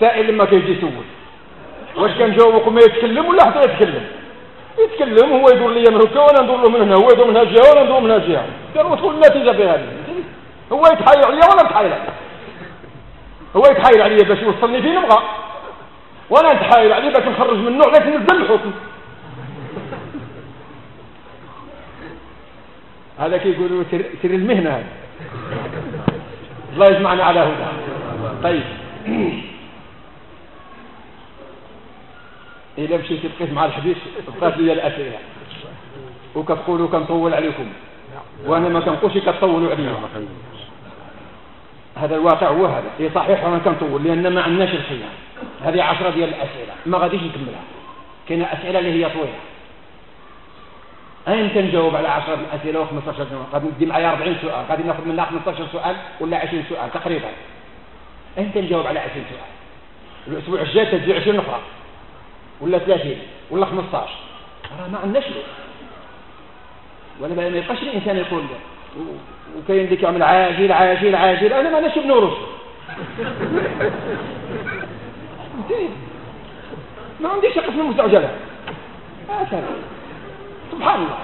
السائل لما كيجي يسول واش كنجاوبكم ما يتكلم ولا حتى يتكلم هو يدور لي من هكا وانا ندور له من هنا، هو يدور من هنا جهه وانا ندور من هنا جهه، قالوا تكون النتيجه في هذه. هو يتحايل عليا وانا نتحايل عليه، هو يتحايل عليا باش يوصلني فين نبغى، وانا نتحايل عليه باش نخرج منه علاش ننزل الحكم. هذا كيقولوا سر المهنه هذا. الله يجمعنا على هدى. طيب إلا مشيت لقيت مع الحديث بقات لي الأسئلة وكتقولوا كنطول عليكم وأنا ما كنقولش كتطولوا عليا. هذا الواقع هو هذا. هي صحيح أنا كنطول لأن ما عندناش الخيار. هذه 10 ديال الأسئلة ما غاديش نكملها. كاينه أسئلة اللي هي طويلة. أنت نجاوب على 10 أسئلة و15 سؤال. غادي ندي معايا 40 سؤال، غادي ناخذ منها 15 سؤال ولا 20 سؤال تقريبا. أنت نجاوب على 20 سؤال. الأسبوع الجاي تجي 20 أخرى ولا 30 ولا 15. راه ما عندناش له. ولا ما يبقاش الإنسان يقول وكاين ديك يعمل عاجل عاجل عاجل. أنا ما ناش ابن ورش. ما عنديش قسم المستعجلة. سبحان الله.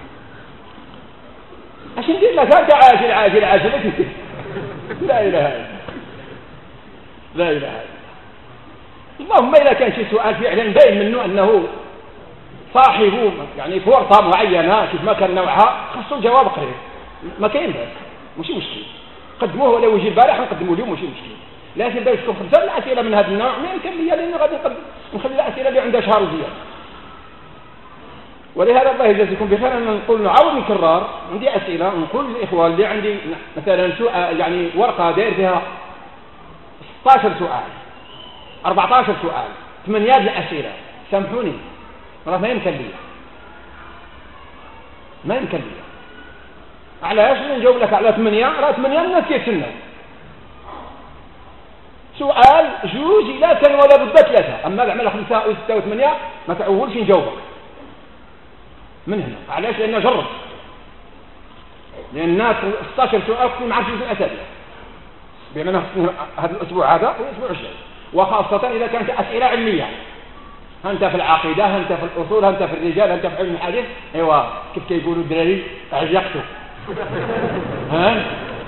عشان ندير لك هذا عاجل عاجل عاجل. لا إله إلا الله. لا إله إلا الله. اللهم إذا كان شي سؤال فعلا باين منه أنه صاحبه يعني في ورطة معينة كيف ما كان نوعها خصو جواب قريب. ما كاين بس ماشي مشكل. قدموه ولو يجي البارح نقدموه اليوم ماشي مشكل. لكن باش تكون 5 الأسئلة من هذا النوع ما يمكن لي لأنه غادي نخلي الأسئلة اللي عندها شهر زيادة. ولهذا الله يجازيكم بخير أن نقول نعاود نكرر. عندي أسئلة نقول للإخوان اللي عندي مثلا سؤال يعني ورقة داير فيها 16 سؤال 14 سؤال 8 الأسئلة سامحوني راه ما يمكن لي علاش نجاوب لك على 8 راه 8 الناس كيتسناو سؤال جوج إلا كان ولا بد 3. أما على 5 و 6 و 8 ما تعولش نجاوبك من هنا. علاش؟ لأنه جرب لأن 16 سؤال كنت معرفش في الأسئلة بأننا هذا الأسبوع هذا والأسبوع الجاي، وخاصة إذا كانت أسئلة علمية. أنت في العقيدة، أنت في الأصول، أنت في الرجال، أنت في علم الحديث. أيوة كيف كيقولوا الدراري عجقتوا. ها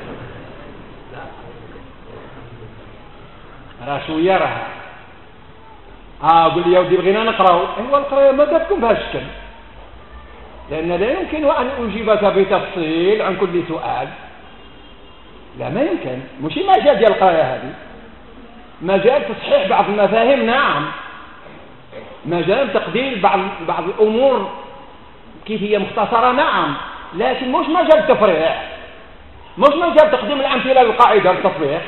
راه شوية راه قول لي يا ودي بغينا نقراو. أيوة القراية ما تكون بهذا الشكل لأن لا يمكن أن أجيبك بتفصيل عن كل سؤال. لا ما يمكن. مش مجال ديال القراية هذه، مجال تصحيح بعض المفاهيم نعم، مجال تقديم بعض الأمور كيف هي مختصرة نعم، لكن مش مجال تفريع، مش مجال تقديم الأمثلة للقاعدة للتطبيق.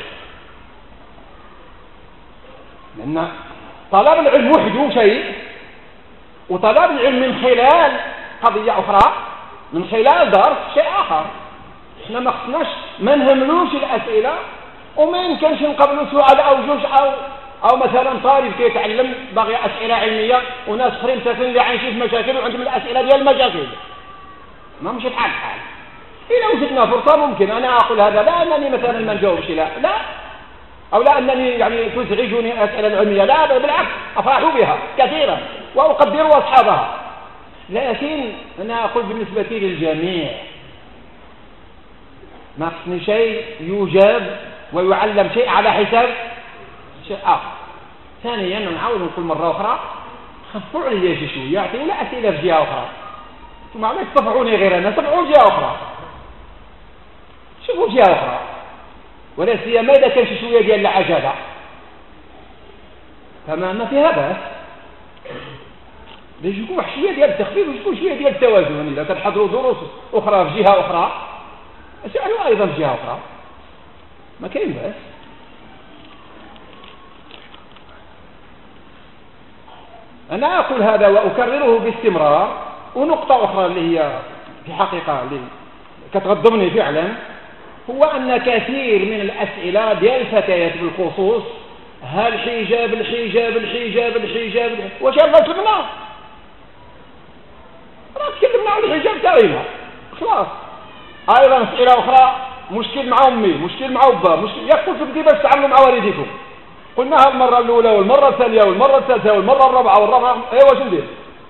لأن طلب العلم وحده شيء، وطلب العلم من خلال قضية أخرى من خلال درس شيء آخر. احنا ما خصناش ما نهملوش الأسئلة وما يمكنش نقبلوا سؤال أو جوج أو مثلا طالب كيتعلم باغي أسئلة علمية وناس اخرين مثلا اللي عايشين في مشاكل وعندهم الأسئلة ديال المشاكل. ما مشي بحال الحال. إذا وجدنا فرصة ممكن أنا أقول هذا لا أنني مثلا ما نجاوبش لا أو لا أنني يعني تزعجني الأسئلة العلمية لا بالعكس أفرح بها كثيرا وأقدر أصحابها. لكن أنا أقول بالنسبة للجميع ما خصني شيء يوجب ويعلم شيء على حساب شيء آخر. ثانيا نعاود نقول مرة أخرى خفوا علي شي شوية يعطيونا أسئلة في جهة أخرى ثم ما تطبعوني غير أنا تطبعوا جهة أخرى شوفوا جهة أخرى ولا سيما إذا كان شي شوية ديال العجلة فما فيها بأس. باش يكون واحد شويه ديال التخفيف ويكون شويه ديال التوازن. اذا كتحضروا دروس اخرى في جهه اخرى اسالوا ايضا في جهه اخرى ما كاين باس. انا اقول هذا واكرره باستمرار. ونقطه اخرى اللي هي في حقيقه اللي كتغضبني فعلا هو ان كثير من الاسئله ديال الفتيات بالخصوص الحجاب الحجاب الحجاب الحجاب واش غتلمنا راه تكلمنا عن الحجاب تاعنا خلاص. ايضا اسئله اخرى مشكل مع امي مشكل مع ابا مشكل يا قلت بدي باش تعاملوا مع والديكم قلناها المرة الأولى والمرة الثانية والمرة الثالثة والمرة الرابعة ايوا شندير؟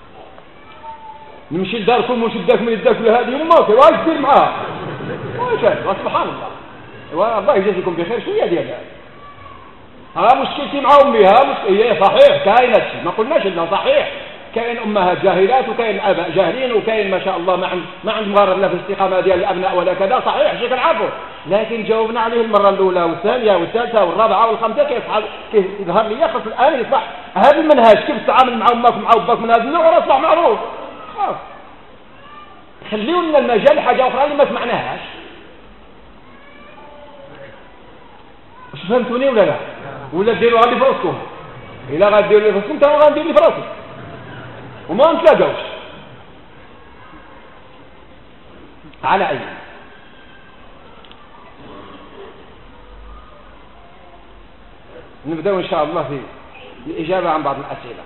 نمشي لداركم ونشدك من يدك لهذه وماكي واش دير معاها؟ واش سبحان الله. ايوا الله يجازيكم بخير. شويه ديال ها مشكلتي مع امها هي صحيح كاينه، ما قلناش انه صحيح، كاين امهات جاهلات وكاين اباء جاهلين وكاين ما شاء الله ما عندهم غير لا في الاستقامه ديال الابناء ولا كذا، صحيح شي كنعرفوا، لكن جاوبنا عليه المره الاولى والثانيه والثالثه والرابعه والخامسه. كيظهر لي خاص الان يصبح هذا المنهج كيف تتعامل مع امك ومع اباك من هذا النوع اصبح معروف. خليوا لنا المجال لحاجه اخرى اللي ما سمعناهاش. واش فهمتوني ولا لا؟ ولا ديروا غادي في راسكم؟ الا غاديروا لي في راسكم تا غندير لي في راسي وما نتلاقاوش. على اي نبداو ان شاء الله في الاجابه عن بعض الاسئله.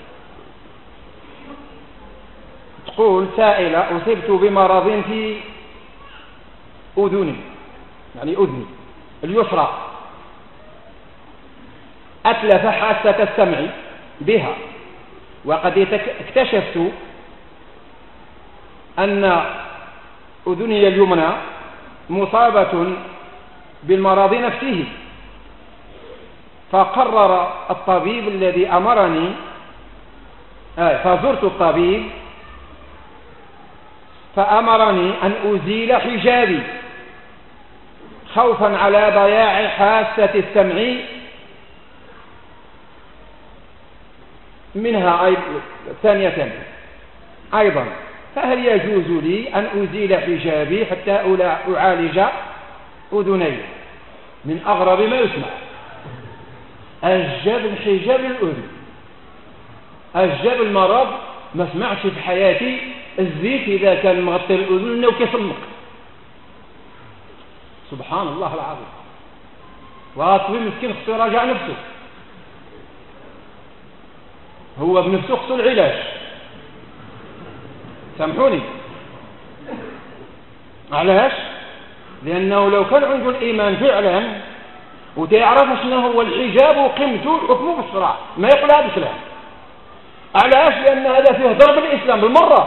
تقول سائله: اصبت بمرض في اذني، يعني اذني اليسرى، اتلف حاسه السمع بها، وقد اكتشفت أن أذني اليمنى مصابة بالمرض نفسه، فقرر الطبيب الذي أمرني فزرت الطبيب فأمرني أن أزيل حجابي خوفا على ضياع حاسة السمع منها ثانية أيضا، فهل يجوز لي أن أزيل حجابي حتى أعالج أذني؟ من أغرب ما يسمع. أجاب الحجاب الأذن، أجاب المرض. ما سمعتش في حياتي الزيت إذا كان مغطي الأذن إنه كيصمق. سبحان الله العظيم. والطبيب مسكين خصو يراجع نفسه، هو بنفسه خصو العلاج. سامحوني. علاش؟ لأنه لو كان عنده الإيمان فعلا وتعرف شنو هو الحجاب وقيمته وحكمه في الشرع ما يقول هذا الكلام. علاش؟ لأن هذا فيه ضرب الإسلام بالمرة.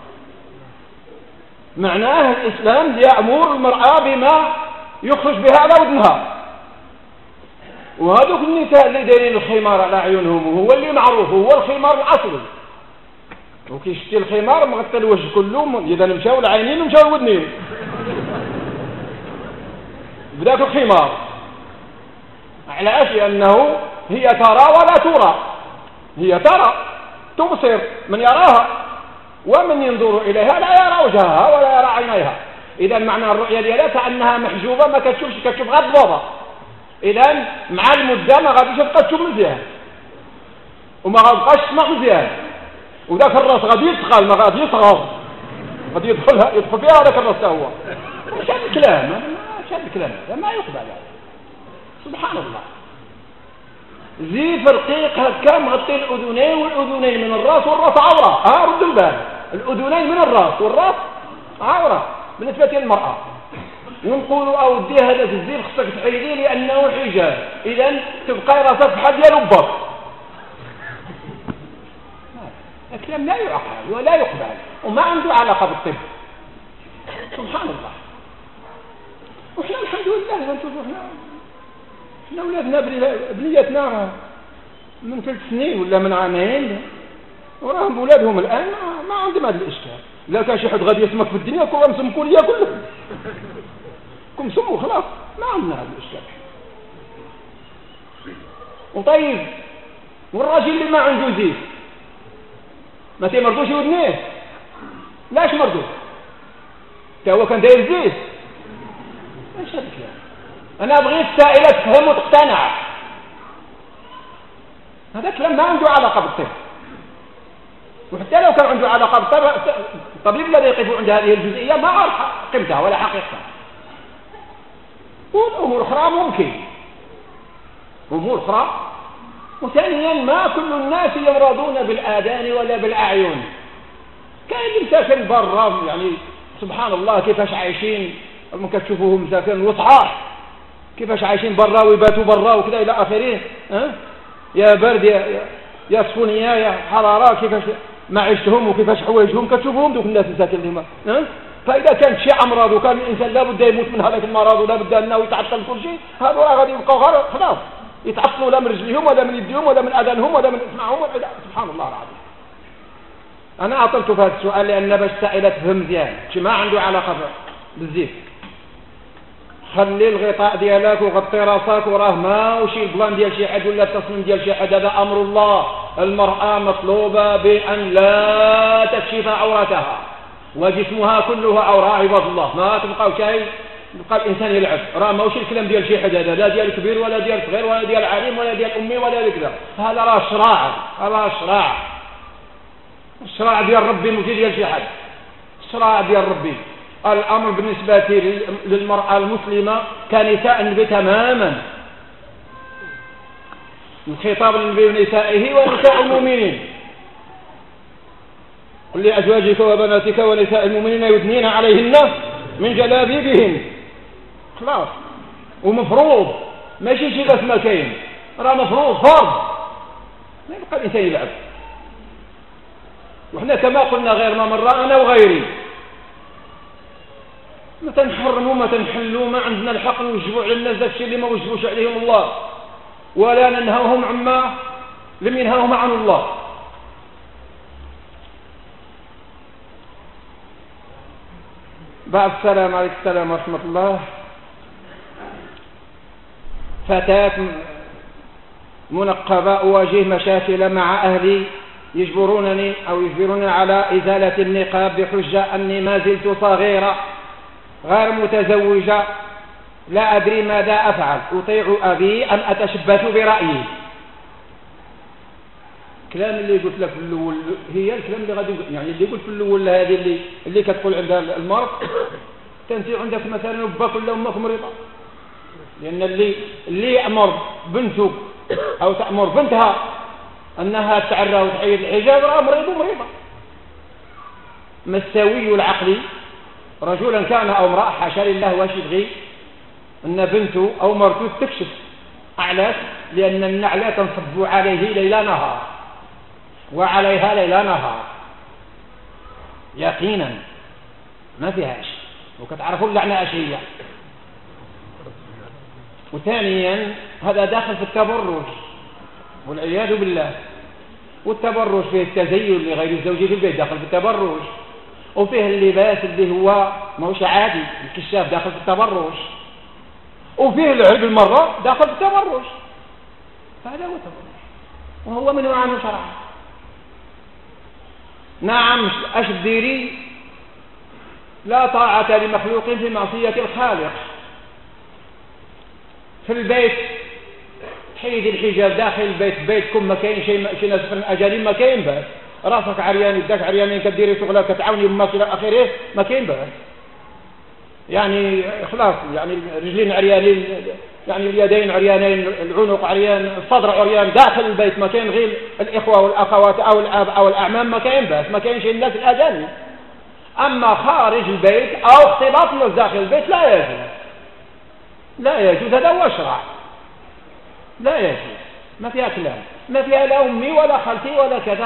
معناه الإسلام يأمر المرأة بما يخرج بها على ودنها، وهذوك النساء اللي دايرين الخمار على عيونهم وهو اللي معروف هو الخمار الأصلي، وكيشتي الخمار مغطي الوجه كله، إذا مشاو العينين ومشاو الودنين بداك الخمار. علاش؟ لأنه هي ترى ولا ترى، هي ترى تبصر من يراها، ومن ينظر إليها لا يرى وجهها ولا يرى عينيها. إذا معنى الرؤية ديالها كأنها محجوبة، ما كتشوفش، كتشوف غير الضوضة. إذا مع المدة ما غاديش تبقى تشوف مزيان وما غاديش تسمع مزيان، وذاك الراس غادي يتقال، ما غادي يصغر، غادي يدخل فيها هذاك الراس تا هو. واش هذا الكلام؟ واش هذا الكلام؟ ما يقبل هذا. سبحان الله. زيف رقيق هكا مغطي الأذنين، والأذنين من الراس والراس عورة. رد البال، الأذنين من الراس والراس عورة بالنسبة للمرأة. ونقولوا أودي هذا الزيف خصك تحيديه لأنه حجاب، إذا تبقى راسك بحال ديال أمك. الكلام لا يعقل ولا يقبل وما عنده علاقة بالطب. سبحان الله. وإحنا الحمد لله نشوفوا إحنا أولادنا بنيتنا من 3 سنين ولا من عامين وراهم أولادهم الآن ما عندهم هذا الإشكال. لا كان شي حد غادي يسمك في الدنيا كلها مسمكوا ليا كلهم كم سموا خلاص، ما عندنا هذا الإشكال. وطيب والراجل اللي ما عنده زيت ما تيمرضوش ودنيه؟ لاش مرضو؟ تا هو كان داير زيت. ايش هذا الكلام؟ انا بغيت السائله تفهم وتقتنع. هذا الكلام ما عنده علاقه بالطب، وحتى لو كان عنده علاقه بالطب الطبيب الذي يقف عند هذه الجزئيه ما عرف قيمتها ولا حقيقتها. والامور اخرى ممكن، امور اخرى. وثانيا ما كل الناس يمرضون بالآذان ولا بالأعين. كاين مساكن برا، يعني سبحان الله كيفاش عايشين، ما كتشوفوهم مساكن وصحاح كيفاش عايشين برا ويباتوا برا وكذا الى اخره. يا برد يا سخونية يا حرارة، كيفاش معيشتهم وكيفاش حوايجهم كتشوفهم دوك الناس مساكين اللي ما فإذا كانت شي أمراض وكان الإنسان لابد يموت من هذاك المرض ولابد أنه يتعطل كل شيء، هذو راه غادي يبقوا غير خلاص يتعطلوا لا من رجليهم ولا من يديهم ولا من أذانهم ولا من إسماعهم سبحان الله العظيم. أنا عطلت في هذا السؤال لأن باش السائلة تفهم مزيان شي ما عنده علاقة بالزيت. خلي الغطاء ديالك وغطي راسك وراه ماشي البلان ديال شي حد ولا التصميم ديال شي حد، هذا أمر الله. المرأة مطلوبة بأن لا تكشف عورتها وجسمها كله عورة عباد الله. ما تبقاو شيء يبقى الإنسان يلعب، راه ماشي الكلام ديال شي حد هذا، لا ديال كبير ولا ديال صغير ولا ديال عالم ولا ديال أمي ولا كذا، هذا راه شراع، راه شراع، الشراع ديال ربي ماشي ديال شي حد، الشراع ديال ربي. الأمر بالنسبة للمرأة المسلمة كنساء النبي تماما، الخطاب للنبي ونسائه ونساء المؤمنين. قل لأزواجك وبناتك ونساء المؤمنين يدنين عليهن من جلابيبهن، خلاص. ومفروض ماشي شي بس ما كاين، راه مفروض فرض، ما يبقى الإنسان يلعب. وحنا كما قلنا غير ما مرة أنا وغيري ما تنحرموا ما تنحلوا، ما عندنا الحق نوجبوا على الناس داكشي اللي ما وجبوش عليهم الله، ولا ننهوهم عما لم ينهوهم عن الله. بعد السلام عليكم السلام ورحمة الله. فتاة منقبة أواجه مشاكل مع أهلي يجبرونني على إزالة النقاب بحجة أني ما زلت صغيرة غير متزوجة، لا أدري ماذا أفعل، أطيع أبي أم أتشبث برأيي. الكلام اللي قلت لك في الأول هي الكلام اللي غادي يعني اللي قلت في الأول هذه اللي كتقول عندها المرض تنتي عندك مثلا باك ولا أمك مريضة، لأن اللي يأمر بنته أو تأمر بنتها أنها تعرى وتحيد الحجاب راه مريض ومريضة. ما السوي العقلي رجلا كان أو امرأة حاشا لله واش يبغي أن بنته أو مرته تكشف. علاش؟ لأن النعلة تنصب عليه ليل نهار وعليها ليل نهار يقينا ما فيهاش، وكتعرفوا اللعنة اش هي. وثانيا هذا داخل في التبرج والعياذ بالله، والتبرج فيه التزين لغير الزوج في البيت داخل في التبرج، وفيه اللباس اللي هو ماهوش عادي الكشاف داخل في التبرج، وفيه العيب المرة داخل في التبرج. هذا هو التبرج وهو منه عنه شرعا. نعم اش ديري؟ لا طاعة لمخلوق في معصية الخالق. في البيت حيد الحجاب داخل البيت، بيتكم ما كاين شي ناس من اجانب ما كاين باس، راسك عريان يدك عريانين كديري شغله كتعاوني امك الى اخره ما كاين باس، يعني خلاص يعني رجلين عريانين يعني اليدين عريانين العنق عريان الصدر عريان داخل البيت ما كاين غير الاخوه والاخوات او الاب او الاعمام ما كاين باس، ما كاين شي الناس الاجانب. اما خارج البيت او اختلاط الناس داخل البيت لا يجوز، لا يجوز، هذا هو الشرع، لا يجوز، ما فيها كلام، ما فيها لا امي ولا خالتي ولا كذا.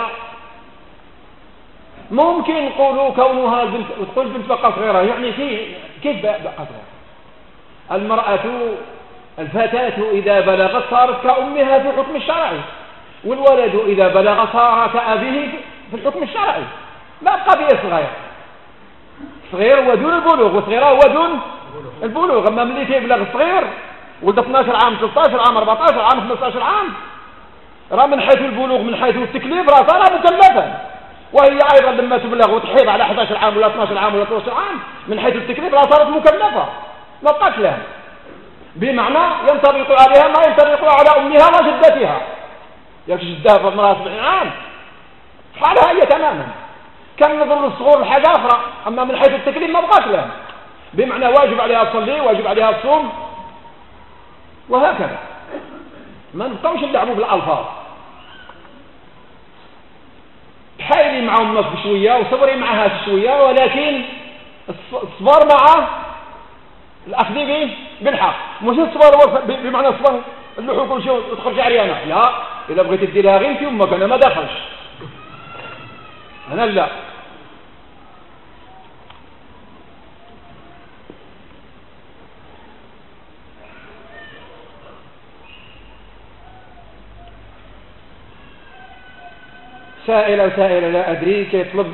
ممكن نقولوا كونها البنت وتقول البنت بقى صغيره، يعني كيف بقى صغيره؟ المرأة الفتاة إذا بلغت صارت كأمها في الحكم الشرعي، والولد إذا بلغ صار كأبيه في الحكم الشرعي، ما بقى فيه صغير، صغير ودون البلوغ وصغيرة هو دون البلوغ. أما ملي تيبلغ صغير ولد 12 عام 13 عام 14 عام 15 عام راه من حيث البلوغ من حيث التكليف راه صار مكلفا، وهي أيضا لما تبلغ وتحيض على 11 عام ولا 12 عام ولا 13 عام من حيث التكليف راه صارت مكلفة، ما بقاش لها، بمعنى ينطبق عليها ما ينطبق على أمها وجدتها. ياك جدها في المرأة 70 عام حالها هي تماما، كان نظر الصغور الحاجة أخرى، أما من حيث التكليف ما بقاش لها، بمعنى واجب عليها تصلي واجب عليها تصوم وهكذا. ما نبقاوش نلعبوا بالألفاظ، تحايلي مع أمك بشوية وصبري معها شوية، ولكن الصبر مع الأخذ بالحق، مش الصبر بمعنى الصبر اللحو كل شيء وتخرج عريانة، لا، إذا بغيت تديرها غير في أمك أنا ما دخلش، أنا لا. سائل أو سائلة لا أدري كيطلب،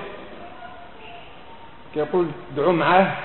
كيقول دعوا معاه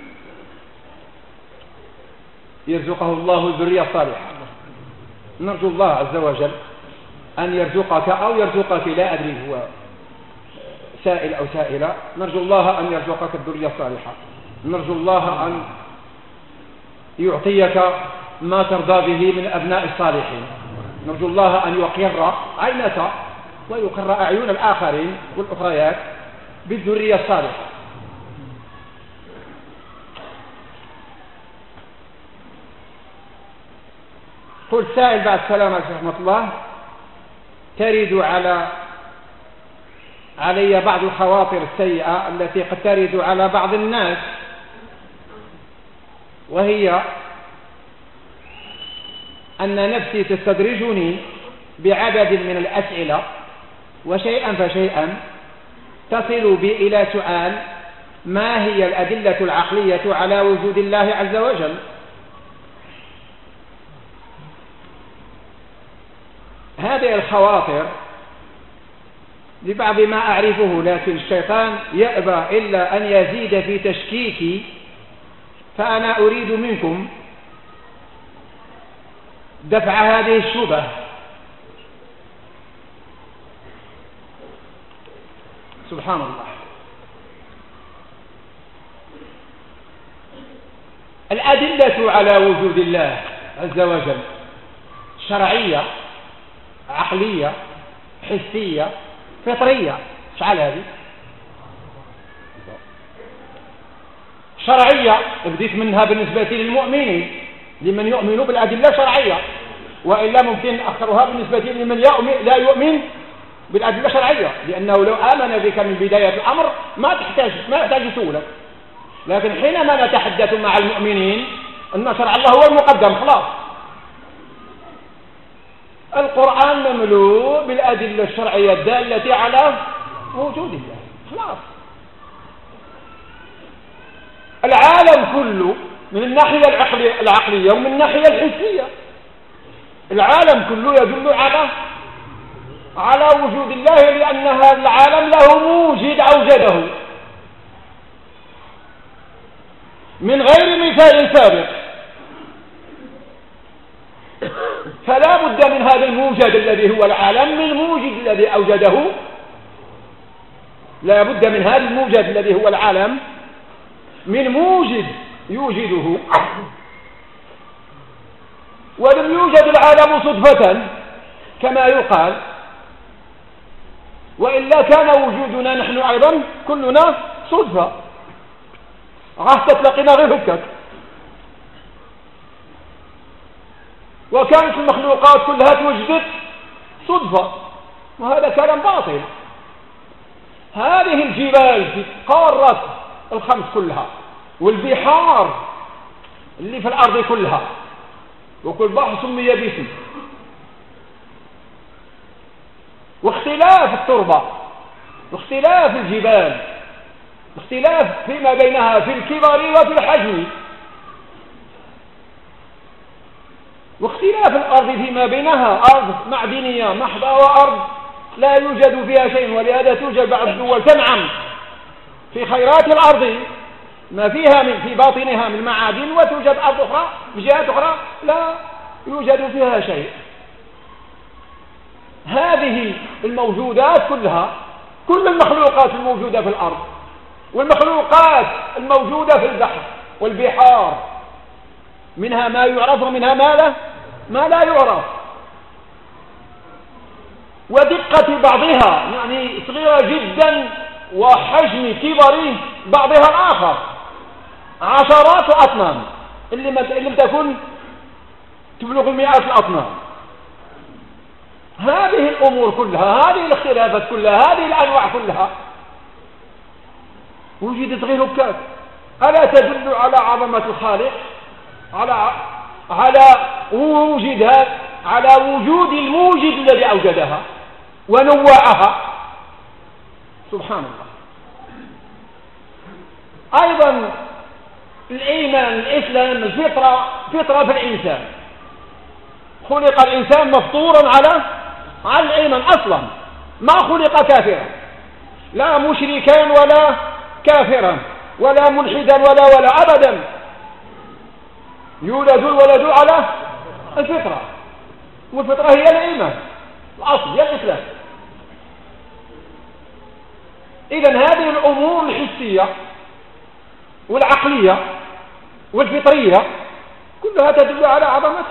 يرزقه الله الذرية الصالحة. نرجو الله عز وجل أن يرزقك أو يرزقك، لا أدري هو سائل أو سائلة، نرجو الله أن يرزقك الذرية الصالحة، نرجو الله أن يعطيك ما ترضى به من أبناء الصالحين، نرجو الله أن يقر عينك ويقر أعين الآخرين والأخريات بالذرية الصالحة. قلت سائل بعد السلام عليكم ورحمة الله، ترد علي بعض الخواطر السيئة التي قد ترد على بعض الناس، وهي أن نفسي تستدرجني بعدد من الأسئلة، وشيئا فشيئا تصل بي إلى سؤال: ما هي الأدلة العقلية على وجود الله عز وجل؟ هذه الخواطر لبعض ما أعرفه، لكن الشيطان يأبى إلا أن يزيد في تشكيكي، فأنا أريد منكم دفع هذه الشبهة. سبحان الله. الأدلة على وجود الله عز وجل شرعية، عقلية، حسية، فطرية. شعل هذه شرعية بديت منها بالنسبة للمؤمنين، لمن يؤمن بالأدلة شرعية، وإلا ممكن أخرها بالنسبة لمن لا يؤمن بالأدلة الشرعية، لأنه لو آمن بك من بداية الأمر ما يحتاج يسولك. لكن حينما نتحدث مع المؤمنين أن شرع الله هو المقدم، خلاص. القرآن مملوء بالأدلة الشرعية الدالة على وجود الله، خلاص. العالم كله من الناحية العقلية ومن الناحية الحسية، العالم كله يدل على وجود الله، لأن هذا العالم له موجد أوجده من غير مثال سابق، فلا بد من هذا الموجد الذي هو العالم، من موجد الذي أوجده، لا بد من هذا الموجد الذي هو العالم من موجد يوجده. ولم يوجد العالم صدفة كما يقال، وإلا كان وجودنا نحن أيضا كلنا صدفة، تتلقينا غير هكاك. وكانت المخلوقات كلها توجدت صدفة، وهذا كلام باطل. هذه الجبال في القارات الخمس كلها، والبحار اللي في الأرض كلها، وكل بحر سمي باسم، واختلاف التربة، واختلاف الجبال، اختلاف فيما بينها في الكبر وفي الحجم، واختلاف الأرض فيما بينها، أرض معدنية محضة وأرض لا يوجد فيها شيء. ولهذا توجد بعض الدول تنعم في خيرات الأرض ما فيها في باطنها من معادن، وتوجد أرض أخرى بجهات أخرى لا يوجد فيها شيء. هذه الموجودات كلها، كل المخلوقات الموجودة في الأرض والمخلوقات الموجودة في البحر والبحار، منها ما يعرف ومنها ما لا يعرف، ودقة بعضها يعني صغيرة جدا، وحجم كبر بعضها الآخر عشرات الأطنان، اللي لم تكن تبلغ مئات الأطنان. هذه الأمور كلها، هذه الاختلافات كلها، هذه الأنواع كلها وجدت غير هكاك. ألا تدل على عظمة الخالق، على وجود على وجود الموجد الذي أوجدها ونوعها. سبحان الله. أيضا الإيمان، الإسلام، الفطرة، فطرة في الإنسان. خلق الإنسان مفطورا على الإيمان أصلا، ما خلق كافرا، لا مشركا ولا كافرا ولا ملحدا ولا أبدا. يولد الولد على الفطرة، والفطرة هي الإيمان، الأصل هي الإسلام. إذن هذه الأمور الحسية والعقلية والفطرية كلها تدل على عظمته.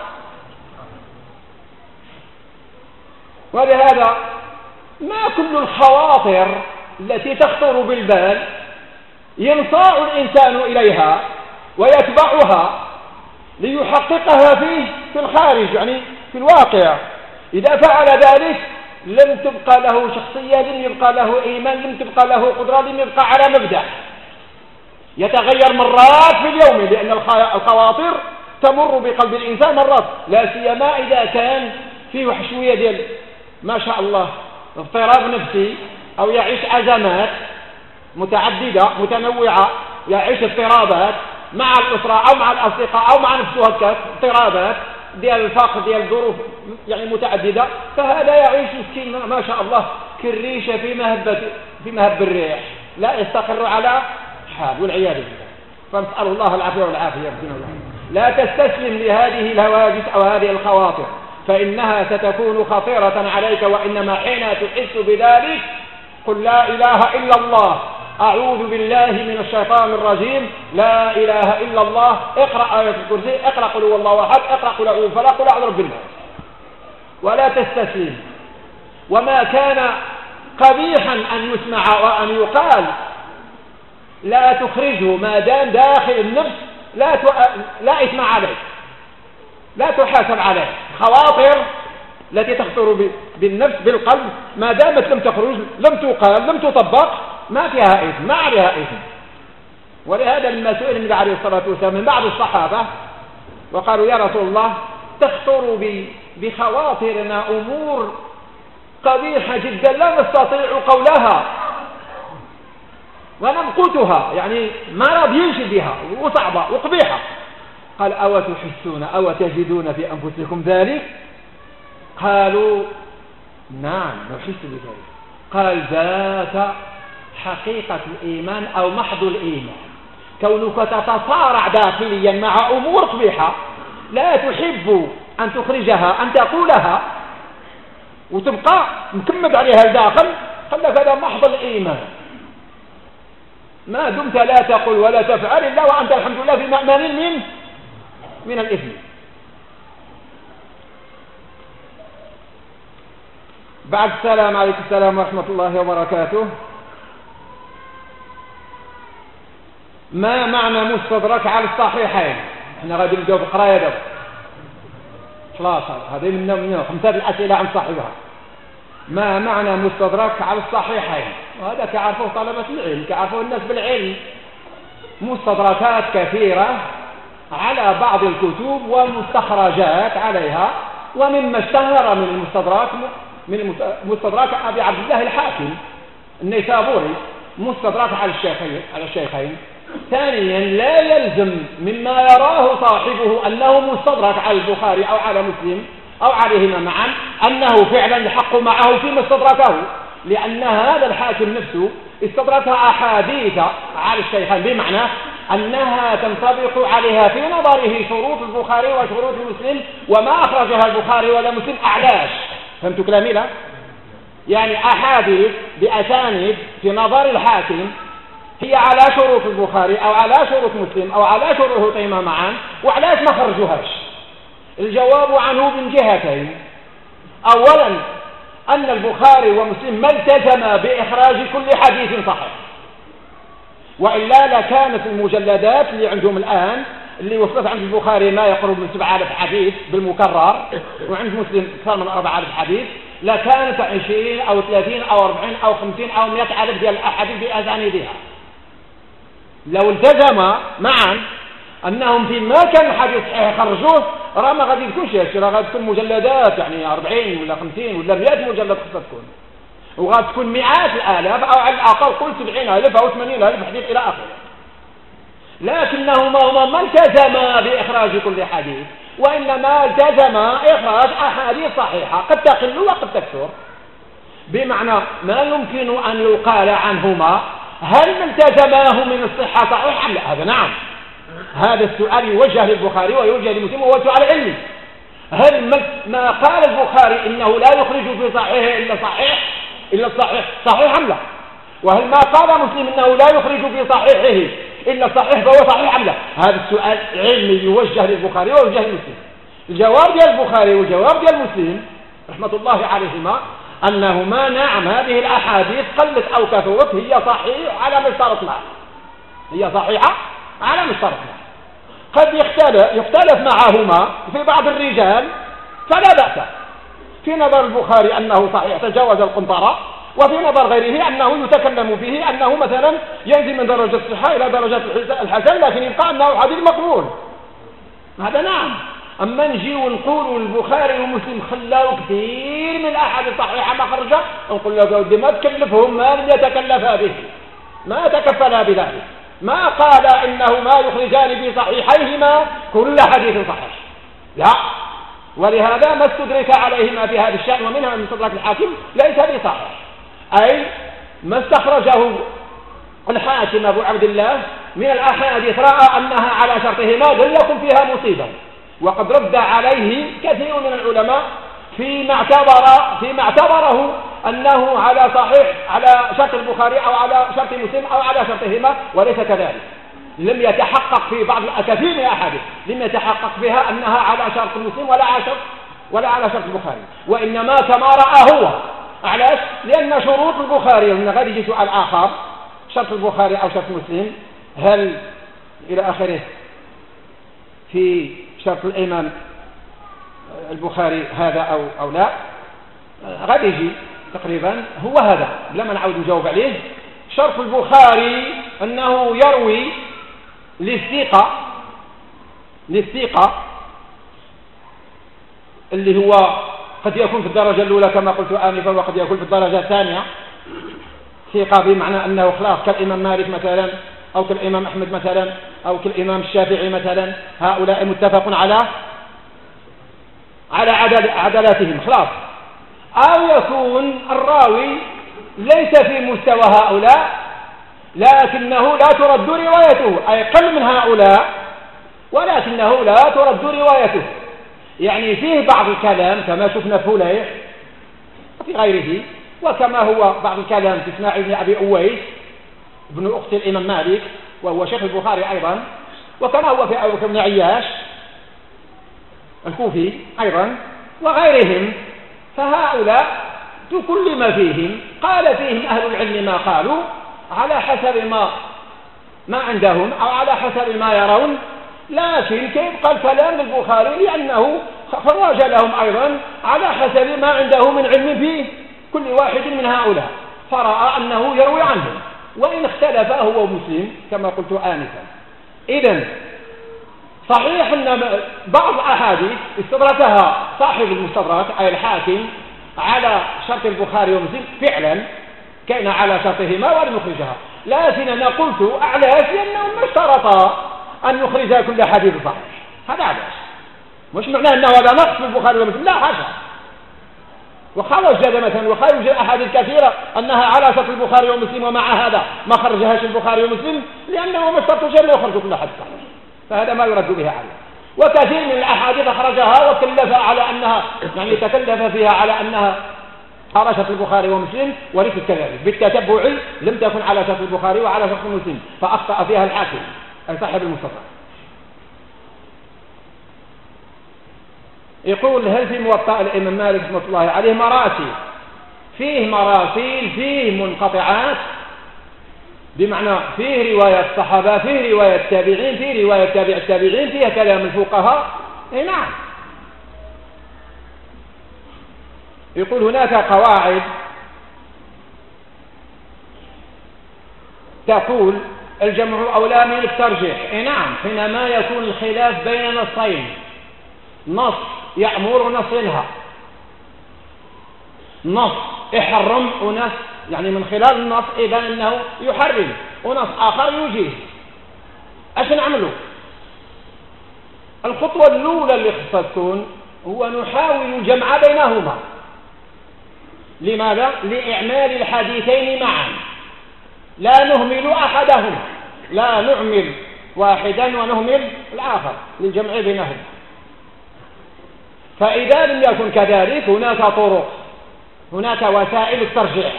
ولهذا ما كل الخواطر التي تخطر بالبال ينصاع الإنسان إليها ويتبعها ليحققها في الخارج، يعني في الواقع. إذا فعل ذلك لم تبقى له شخصية، لم يبقى له إيمان، لم تبقى له قدرة، لم يبقى على مبدأ. يتغير مرات في اليوم، لأن الخواطر تمر بقلب الإنسان مرات، لا سيما إذا كان فيه حشوية ديال ما شاء الله اضطراب نفسي، أو يعيش أزمات متعددة متنوعة، يعيش اضطرابات مع الأسرة أو مع الأصدقاء أو مع نفسه هكذا، اضطرابات ديال الفقر ديال الظروف يعني متعددة. فهذا يعيش مسكين ما شاء الله كالريشة في مهب الريح، لا يستقر على حال، والعياذ بالله. فنسأل الله العافية والعافية. لا تستسلم لهذه الهواجس أو هذه الخواطر، فإنها ستكون خطيرة عليك، وإنما حين تحس بذلك قل لا إله إلا الله، أعوذ بالله من الشيطان الرجيم، لا إله إلا الله، اقرأ آية الكرسي، اقرأ قل هو الله أحد، اقرأ قل أعوذ بالفلق، قل أعوذ برب الناس. ولا تستسلم. وما كان قبيحا أن يسمع وأن يقال لا تخرجه ما دام داخل النفس، لا إثم عليه، لا تحاسب عليه. خواطر التي تخطر بالنفس بالقلب ما دامت لم تخرج، لم تقال، لم تطبق، ما فيها إثم، ما عليها إثم. ولهذا لما سئل النبي عليه الصلاة والسلام من بعض الصحابة وقالوا يا رسول الله تخطر بخواطرنا أمور قبيحة جدا لا نستطيع قولها ونمقتها، يعني ما راضيينش بها وصعبة وقبيحة. قال أو تحسون أو تجدون في أنفسكم ذلك؟ قالوا نعم نحس بذلك. قال ذاك حقيقة الإيمان أو محض الإيمان، كونك تتصارع داخليا مع أمور قبيحة لا تحب أن تخرجها، أن تقولها وتبقى مكمد عليها الداخل، قال لك هذا محض الإيمان. ما دمت لا تقول ولا تفعل إلا وأنت الحمد لله في مأمن من الإثم. بعد السلام عليكم السلام ورحمة الله وبركاته. ما معنى مستدرك على الصحيحين؟ احنا غادي نبداو بالقرايه دابا خلاص، هذه من 5 الأسئلة عن صاحبها. ما معنى مستدرك على الصحيحين؟ وهذا كيعرفوه طلبة العلم، كيعرفوه الناس بالعلم. مستدركات كثيرة على بعض الكتب والمستخرجات عليها، ومما اشتهر من مستدرك أبي عبد الله الحاكم النيسابوري، مستدرك على الشيخين. ثانيا لا يلزم مما يراه صاحبه أنه مستدرك على البخاري أو على مسلم أو عليهما معا أنه فعلا الحق معه فيما استدركه، لأن هذا الحاكم نفسه استدرك أحاديث على الشيخين، بمعنى أنها تنطبق عليها في نظره شروط البخاري وشروط مسلم، وما أخرجها البخاري ولا مسلم أعلاش. فهمتوا كلامي؟ لا يعني أحاديث بأسانيد في نظر الحاكم هي على شروط البخاري أو على شروط مسلم أو على شروطهما معا، وعلاش ما خرجوهاش؟ الجواب عنه من جهتين. أولا أن البخاري ومسلم ما التزم بإخراج كل حديث صحيح، وإلا لكانت المجلدات اللي عندهم الآن اللي وصلت عند البخاري ما يقرب من 7000 حديث بالمكرر، وعند مسلم أكثر من 4000 حديث، لكانت 20 أو 30 أو 40 أو 50 أو 100 ألف ديال الأحاديث بأسانيدها. لو التزم معا أنهم في ما كان حديث صحيح خرجوه راه ما غادي تكونش هادشي، راه غادي تكون مجلدات يعني 40 ولا 50 ولا 100 مجلد خصها تكون، وغادي تكون مئات الالاف او على الاقل قل 70,000 او 80,000 حديث الى اخره. لكنهما ما التزما باخراج كل حديث، وانما التزما اخراج احاديث صحيحه قد تقل وقد تكثر، بمعنى ما يمكن ان يقال عنهما هل التزماه من الصحه صحيح ام لا. هذا نعم، هذا السؤال يوجه للبخاري ويوجه لمسلم وهو سؤال علمي. هل ما قال البخاري انه لا يخرج في صحيحه الا الصحيح صحيح ام لا؟ وهل ما قال مسلم انه لا يخرج في صحيحه الا الصحيح فهو صحيح ام لا؟ هذا السؤال علمي يوجه للبخاري ويوجه لمسلم. الجواب ديال البخاري والجواب ديال مسلم رحمه الله عليهما انهما نعم هذه الاحاديث قلت او كثرت هي صحيحه على ما اشترط لها، هي صحيحه على ما اشترط لها. قد يختلف معهما في بعض الرجال فلا بأس، في نظر البخاري أنه صحيح تجاوز القنطرة، وفي نظر غيره أنه يتكلم فيه أنه مثلا ينزل من درجة الصحة إلى درجة الحسن، لكن يبقى أنه حديث مقبول. هذا نعم. أما نجي ونقول البخاري ومسلم خلاو كثير من الأحاديث الصحيحة ما خرجها، نقول لك ودي ما تكلفهم ما لم يتكلفا به، ما تكفلا بذلك، ما قال إنهما يخرجان في صحيحيهما كل حديث صحيح، لا. ولهذا ما استدرك عليهما في هذا الشأن ومنها من مستدرك الحاكم ليس بصحيح، أي ما استخرجه الحاكم أبو عبد الله من الأحاديث رأى أنها على شرطهما لم يكن فيها مصيبة، وقد رد عليه كثير من العلماء فيما اعتبره أنه على صحيح على شرط البخاري أو على شرط مسلم أو على شرطهما، وليس كذلك. لم يتحقق في بعض كثير من الأحاديث لم يتحقق بها أنها على شرط مسلم ولا على شرط البخاري، وإنما كما رأى هو. علاش؟ لأن شروط البخاري، ومن غادي يجي سؤال آخر، شرط البخاري أو شرط مسلم هل إلى آخره في شرط الإمام البخاري هذا أو لا، غادي يجي تقريبا هو هذا بلا ما نعاود نجاوب عليه. شرط البخاري أنه يروي للثقة اللي هو قد يكون في الدرجة الأولى كما قلت آنفا، وقد يكون في الدرجة الثانية ثقة بمعنى أنه خلاص كالإمام مالك مثلا أو كالإمام أحمد مثلا أو كالإمام الشافعي مثلا، هؤلاء متفق على عدالاتهم خلاص. أو يكون الراوي ليس في مستوى هؤلاء لكنه لا ترد روايته، أي قل من هؤلاء ولكنه لا ترد روايته، يعني فيه بعض الكلام كما شفنا في فليح وفي غيره، وكما هو بعض الكلام في اسماعيل بن أبي أويس ابن أخت الإمام مالك وهو شيخ البخاري أيضا، وكما هو في أبو بكر بن عياش الكوفي أيضا وغيرهم. فهؤلاء كل ما فيهم قال فيهم أهل العلم ما قالوا على حسب ما عندهم أو على حسب ما يرون، لكن كيبقى الكلام للبخاري لأنه خرج لهم أيضا على حسب ما عنده من علم في كل واحد من هؤلاء، فرأى أنه يروي عنهم وإن اختلف هو مسلم كما قلت آنفا. إذن صحيح أن بعض الأحاديث استدركها صاحب المستدرك أي الحاكم على شرط البخاري ومسلم فعلا كان على شرطهما ولم يخرجها، لكن أنا قلت أعلاش لأنهم ما اشترطا أن يخرجها كل حديث صحيح. هذا علاش مش معناه أنه هذا نقص في البخاري ومسلم، لا حاشا. وخرج مثلا وخرج أحاديث كثيرة أنها على شرط البخاري ومسلم ومع هذا ما خرجهاش البخاري ومسلم لأنه ما اشترطوش أن يخرجوا كل حديث صحيح، فهذا ما يرد به عليه. وكثير من الأحاديث خرجها وكلف على أنها يعني تكلف فيها على أنها على شرط البخاري ومسلم وليست كذلك، بالتتبع لم تكن على شرط البخاري وعلى شرط مسلم فأخطأ فيها الحاكم أي صاحب المستدرك. يقول هل في موطأ الإمام مالك رحمه الله عليه مراسيل؟ فيه مراسيل فيه منقطعات، بمعنى فيه رواية الصحابة فيه رواية التابعين فيه رواية تابع التابعين فيها كلام الفقهاء. اي نعم. يقول هناك قواعد تقول الجمع أولى من الترجيح. اي نعم، حينما يكون الخلاف بين نصين نص يأمر ونص ينهى، نص يحرم ونص يعني من خلال النص يبان أنه يحرم، ونص آخر يجيز. ايش نعمله؟ الخطوة الأولى اللي خصها تكون هو نحاول الجمع بينهما. لماذا؟ لإعمال الحديثين معا، لا نهمل أحدهما، لا نعمل واحدا ونهمل الآخر للجمع بينهما. فإذا لم يكن كذلك هناك طرق، هناك وسائل الترجيح،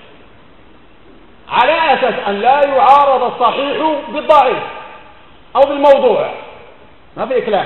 على أساس أن لا يعارض الصحيح بالضعيف أو بالموضوع، ما في كلام.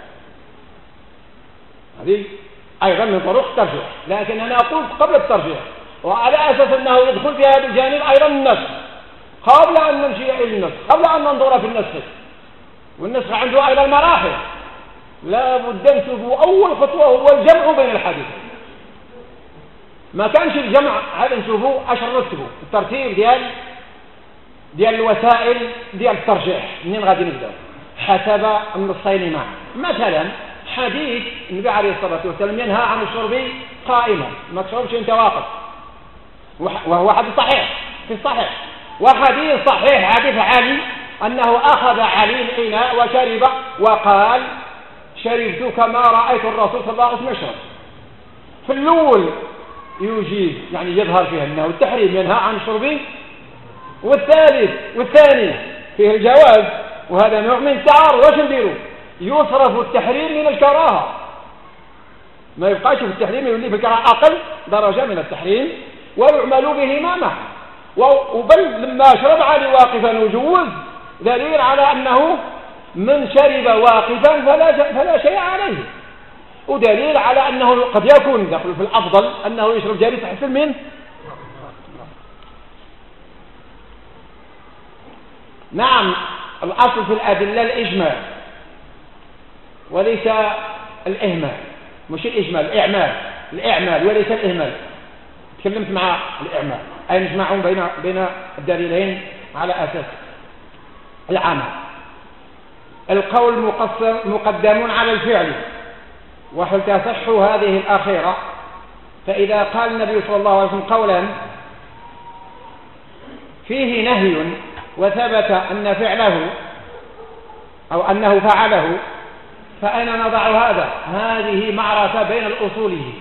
هذه أيضا من طرق الترجيح، لكن أنا أقول قبل الترجيح وعلى أساس أنه يدخل في هذا الجانب أيضا النسخ، قبل أن نمشي إلى النسخ، قبل أن ننظر في النسخ. والنسخ عنده أيضا مراحل، لا بد أن نشوفوا أول خطوة هو الجمع بين الحديثين. ما كانش الجمع هذا نشوفوا أشر نرتبوا الترتيب ديال الوسائل ديال الترجيح، منين غادي نبداو حسب النصين معا. مثلا حديث النبي عليه الصلاة والسلام ينهى عن الشرب قائما، ما تشربش انت واقف، وهو حديث صحيح في الصحيح. وحديث صحيح حديث علي أنه أخذ علي الإناء وشرب وقال شربت كما رأيت الرسول صلى الله عليه وسلم يشرب. في الأول يجيز يعني يظهر فيها أنه التحريم ينهى عن الشرب، والثاني فيه الجواز، وهذا نوع من التعارض. واش نديروا؟ يصرف التحريم من الكراهة، ما يبقاش في التحريم، يولي في الكراهة أقل درجة من التحريم، ويعمل بهما معا. وبل لما شرب علي واقفا وجوز دليل على أنه من شرب واقفا فلا شيء عليه، ودليل على أنه قد يكون دخل في الأفضل أنه يشرب جالس أحسن منه. نعم، الأصل في الأدلة الإجمال وليس الإهمال، مش الإجمال، الإعمال وليس الإهمال. تكلمت مع الإعمال أي نجمعون بين الدليلين على أساس العمل. القول مقدم على الفعل، وهل تصح هذه الأخيرة؟ فإذا قال النبي صلى الله عليه وسلم قولا فيه نهي وثبت أن فعله أو أنه فعله، فأين نضع هذا؟ هذه معركة بين الأصوليين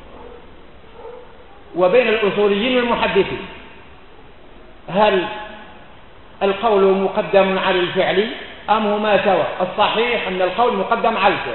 وبين الأصوليين والمحدثين. هل القول مقدم على الفعل أم هما سواء؟ الصحيح أن القول مقدم على الفعل،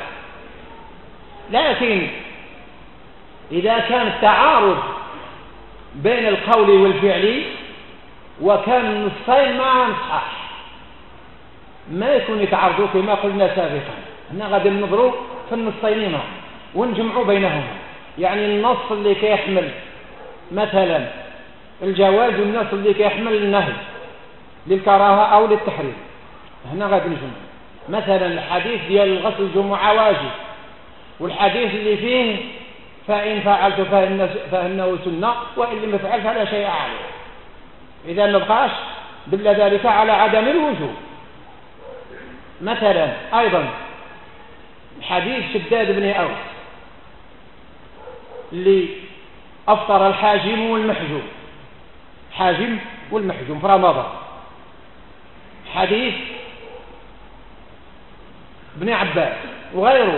لكن إذا كان التعارض بين القول والفعل وكان النصين معا صح، ما يكون يتعارضوا كما قلنا سابقا. هنا غادي ننظروا في النصين معا ونجمعوا بينهما، يعني النص اللي كيحمل مثلا الجواز والنص اللي كيحمل النهي للكراهة أو للتحريم، هنا غادي نجمع. مثلا الحديث ديال غسل الجمعة واجب، والحديث اللي فيه فإن فعلت فإنه سنة وإن لم يفعل فلا شيء عليه. إذا ما بقاش دل ذلك على عدم الوجوب. مثلا أيضا حديث شداد بن أوس اللي أفطر الحاجم والمحجوم، حاجم والمحجوم في رمضان. حديث ابن عباس وغيره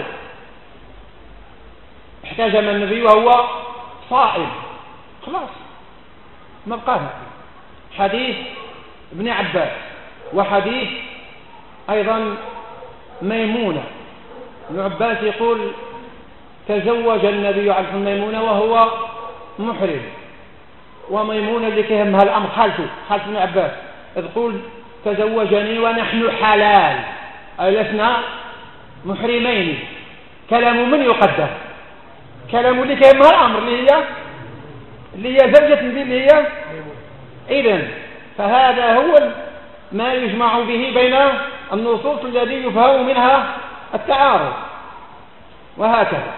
احتجم النبي وهو صائم، خلاص ما بقى. حديث ابن عباس وحديث أيضا ميمونة، ابن عباس يقول تزوج النبي عليه ميمونة وهو محرم، وميمونة اللي كيهمها الأمر خالته ابن عباس تقول تزوجني ونحن حلال، أي لسنا محرمين. كلام من يقدم؟ كلام اللي كيهمها الأمر اللي هي زوجة النبي اللي هي. إذن فهذا هو ما يجمع به بين النصوص الذي يفهم منها التعارض، وهكذا.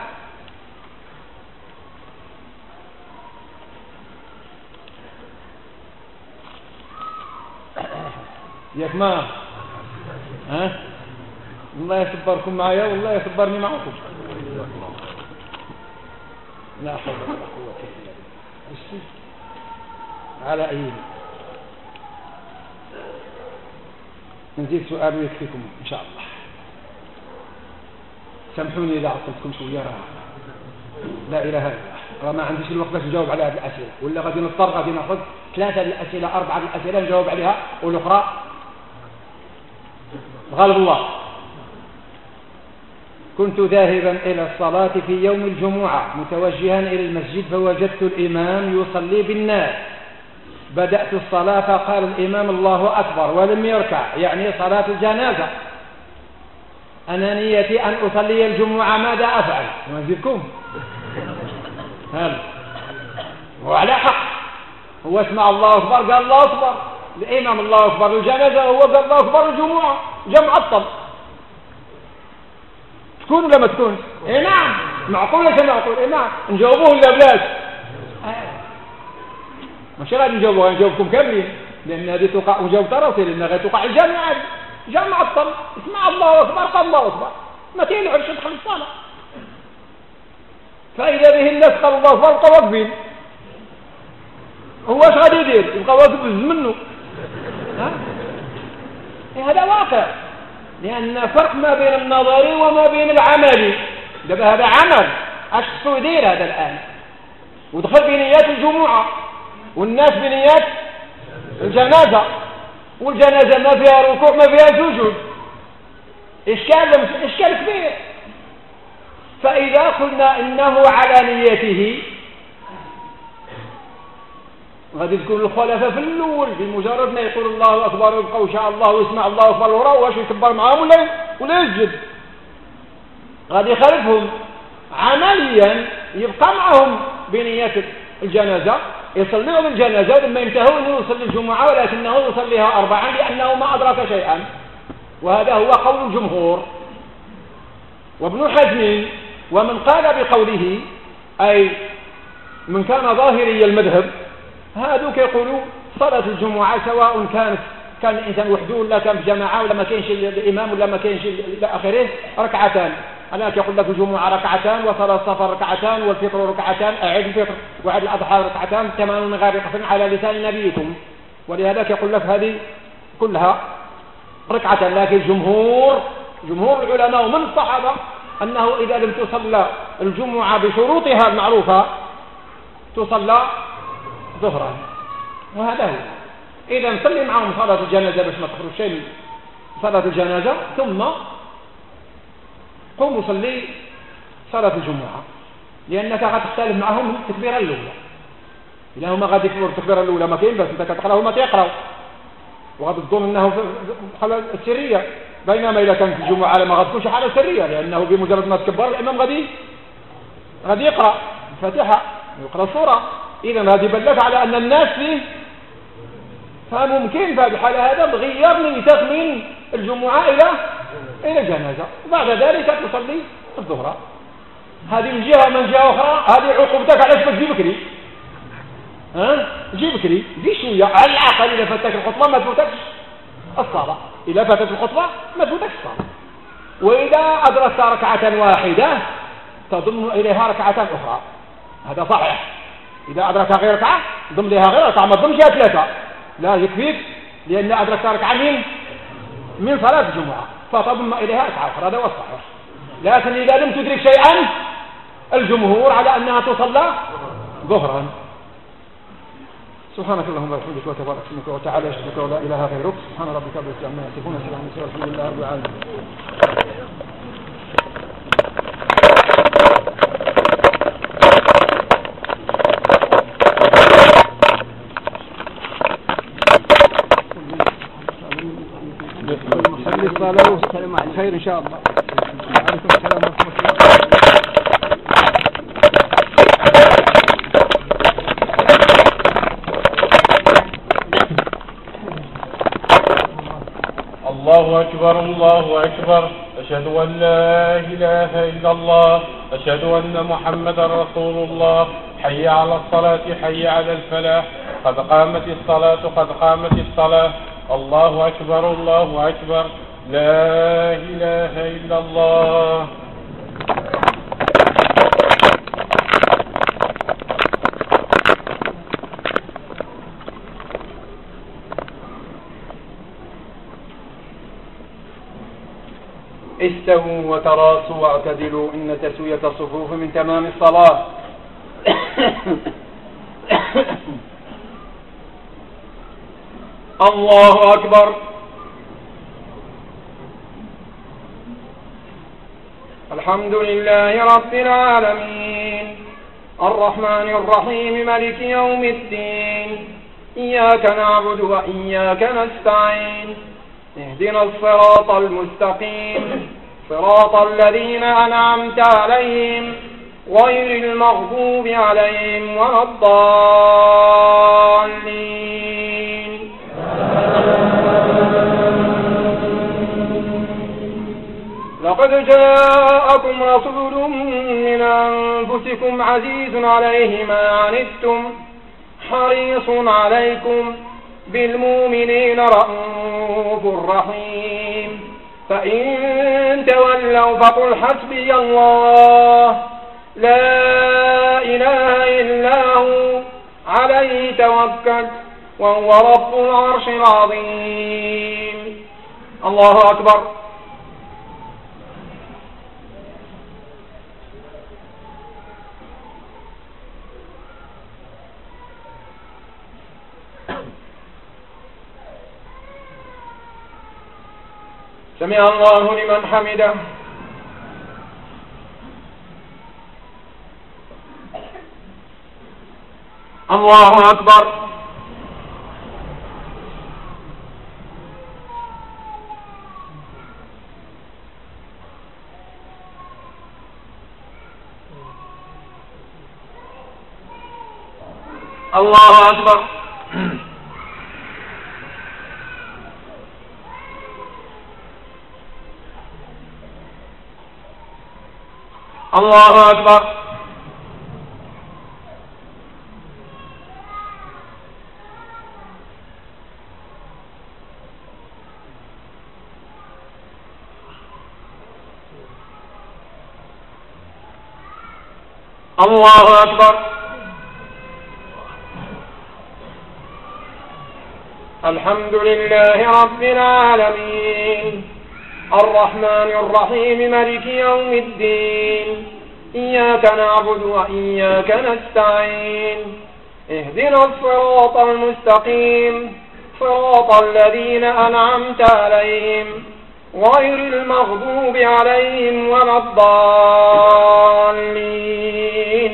ياك ما الله يصبركم معايا والله يصبرني معكم. لا حول ولا قوة إلا بالله. على أي نزيد سؤال ويكفيكم إن شاء الله. سامحوني إذا عطلتكم شوية، لا إله إلا الله، ما عنديش الوقت باش نجاوب على هذه الأسئلة، ولا غادي نضطر غادي ناخذ 3 الأسئلة 4 الأسئلة نجاوب عليها، والأخرى غالب الله. كنت ذاهبا إلى الصلاة في يوم الجمعة متوجها إلى المسجد، فوجدت الإمام يصلي بالناس. بدأت الصلاة فقال الإمام الله أكبر ولم يركع، يعني صلاة الجنازة. أنا نيتي أن أصلي الجمعة، ماذا أفعل؟ أنزلكم هل هو على حق؟ هو اسمع الله أكبر قال الله أكبر، الإمام الله أكبر الجنازة، هو قال الله أكبر الجمعة، جمع الطل. تكون ولا ما تكون؟ إيه نعم، معقول ولا معقول؟ إيه نعم، نجاوبوه ولا بلاش؟ ماشي غادي نجاوبوه، نجاوبكم كاملين، لأن هذه توقع وجاوب تراوتي، لأن غادي توقع الجامعة جمع الطل، اسمع الله أكبر قال الله أكبر، ما تيلعبش تدخل الصلاة. فإذا به الناس قال الله أكبر بقى واقفين، هو اش غادي يدير؟ يبقى واقف منه. هذا واقع، لأن فرق ما بين النظري وما بين العملي. دابا هذا عمل، اش خصو يدير هذا الآن؟ ودخل بنيات الجمعة والناس بنيات الجنازة، والجنازة ما فيها ركوع ما فيها سجود، إشكال كبير. فإذا قلنا إنه على نيته غادي تكون الخلفاء في الأول، بمجرد ما يقول الله أكبر يبقى إن شاء الله ويسمع الله أكبر وراء، واش يكبر معهم ولا يسجد؟ غادي يخالفهم عمليا، يبقى معهم بنيات الجنازة، يصليهم الجنازة لما ينتهوا انه يصلي الجمعة، ولكنه يصليها 4 لأنه ما أدرك شيئا. وهذا هو قول الجمهور وابن حزم. ومن قال بقوله أي من كان ظاهري المذهب، هذوك يقولوا صلاة الجمعة سواء كان الإنسان وحده ولا كان بجماعة ولا ما كاينش الإمام ولا ما كاينش إلى آخره، ركعتان. أنا يقول لك الجمعة ركعتان، وصلاة السفر ركعتان، والفطر ركعتان، أعيد الفطر وعيد الأضحى ركعتان، تمام غارقة على لسان نبيكم. ولهذا يقول لك هذه كلها ركعتان. لكن جمهور العلماء ومن الصحابة أنه إذا لم تصلى الجمعة بشروطها المعروفة تصلى ظهرا، وهذا هو. إذا نصلي معهم صلاة الجنازة باش ما تخرج شيء من صلاة الجنازة، ثم قوم صلي صلاة الجمعة، لأنك غتختلف معهم التكبيرة الأولى. إذا هما غادي يكبروا التكبيرة الأولى ما كاين، بس أنت كتقرأ هما تيقراو، وغادي تظن أنه في الحالة السرية. بينما إذا كانت الجمعة ما غتكونش حالة سرية، لأنه بمجرد ما تكبر الإمام غادي يقرأ الفاتحة ويقرأ السورة. إذا هذا يبين لك على أن الناس فيه، فممكن في هذه الحالة هذا تغير نيتك من الجمعة إلى الجنازة، وبعد ذلك تصلي الظهر. هذه من جهة. من جهة أخرى هذه عقوبتك علاش ما تجي بكري. جي بكري دي شوية على العقل. إذا فاتك الخطبة ما تفوتكش الصلاة، إذا فاتت الخطبة ما تفوتكش الصلاة. وإذا أدركت ركعة واحدة تضم إليها ركعتان أخرى، هذا صحيح. إذا أدركها غير ركعة ضم لها غير ركعة، ما تضمش 3، لا يكفيك، لأن أدركت ركعة من صلاة الجمعة فتضم إليها ركعة أخرى، هذا هو الصحيح. لكن إذا لم تدرك شيئا الجمهور على أنها تصلى ظهرا. سبحانك اللهم وبحمدك وتبارك اسمك وتعالى جدك ولا إله غيرك. سبحان ربك رب العزة عما يصفون وسلام على المرسلين والحمد لله رب العالمين. السلام عليكم. خير إن شاء الله. وعليكم السلام ورحمة الله. الله أكبر الله أكبر. أشهد أن لا إله إلا الله. أشهد أن محمدا رسول الله. حي على الصلاة حي على الفلاح. قد قامت الصلاة قد قامت الصلاة. الله أكبر الله أكبر. لا إله إلا الله. استووا وتراصوا واعتدلوا إن تسوية الصفوف من تمام الصلاة. الله أكبر. الحمد لله رب العالمين الرحمن الرحيم مالك يوم الدين إياك نعبد وإياك نستعين اهدنا الصراط المستقيم صراط الذين أنعمت عليهم غير المغضوب عليهم ولا الضالين. لقد جاءكم رسول من أنفسكم عزيز عليه ما عنتم حريص عليكم بالمؤمنين رءوف رحيم فإن تولوا فقل حسبي الله لا إله إلا هو عليه توكلت وهو رب العرش العظيم. الله أكبر. سمع الله لمن حمده. الله أكبر. الله أكبر. الله أكبر. الله أكبر. الحمد لله رب العالمين الرحمن الرحيم مالك يوم الدين إياك نعبد وإياك نستعين اهدنا الصراط المستقيم صراط الذين أنعمت عليهم غير المغضوب عليهم ولا الضالين.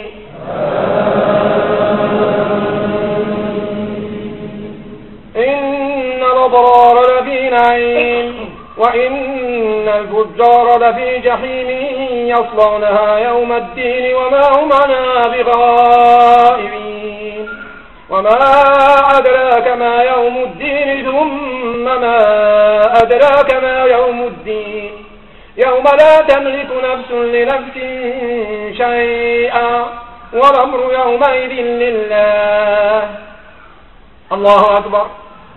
إن الأبرار لفي نعيم وإن الفجار لفي جحيم يصلونها يوم الدين وما هم عنها بغائبين. وما أدراك ما يوم الدين ثم ما أدراك ما يوم الدين يوم لا تملك نفس لنفس شيئا والأمر يومئذ لله. الله أكبر.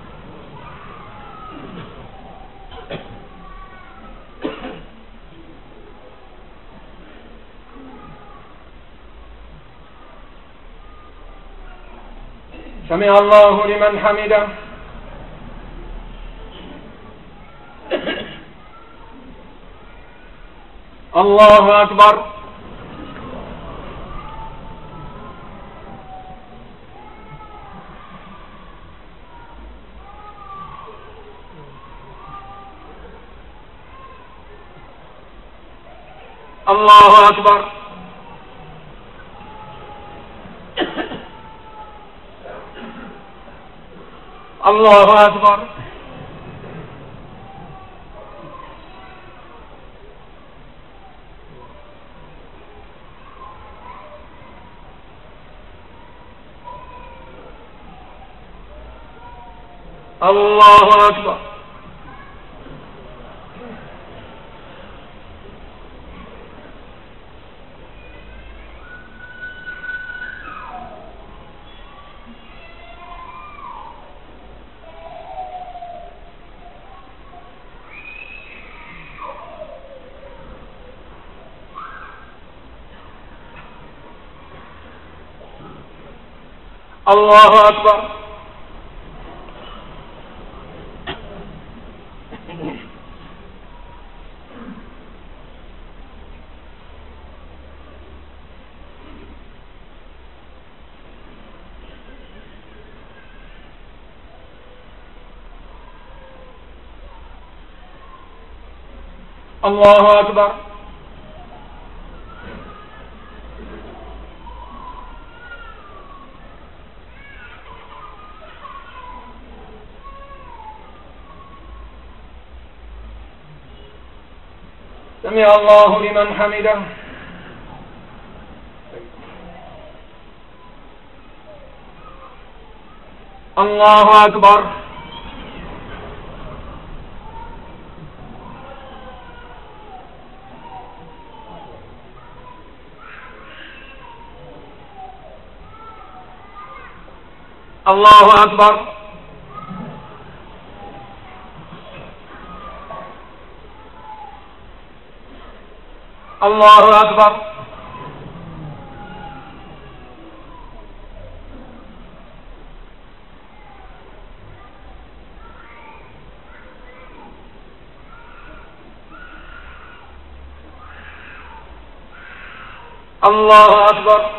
سمع الله لمن حمده. الله أكبر. الله أكبر. الله أكبر. الله أكبر. الله أكبر. الله أكبر. سمع الله لمن حمده. الله أكبر. الله أكبر. الله أكبر. الله أكبر.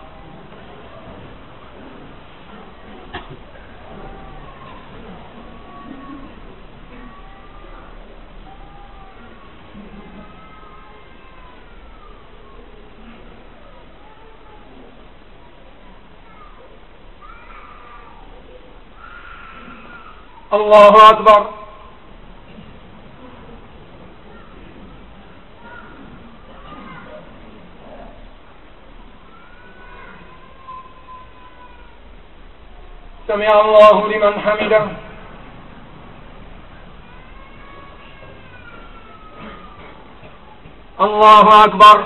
الله أكبر. سمع الله لمن حمده. الله أكبر.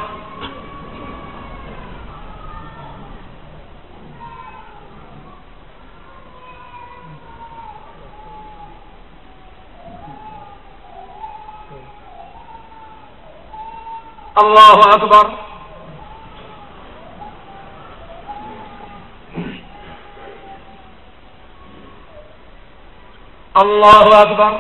الله أكبر. الله أكبر.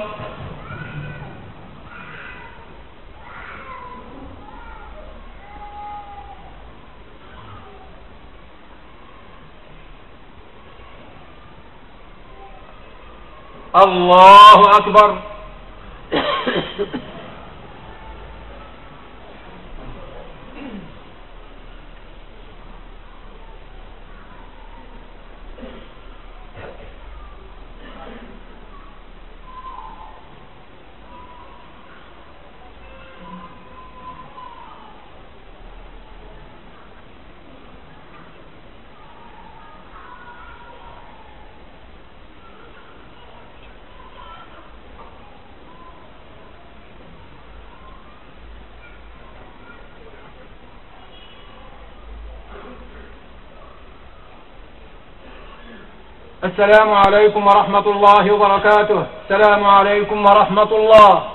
الله أكبر. السلام عليكم ورحمة الله وبركاته. السلام عليكم ورحمة الله.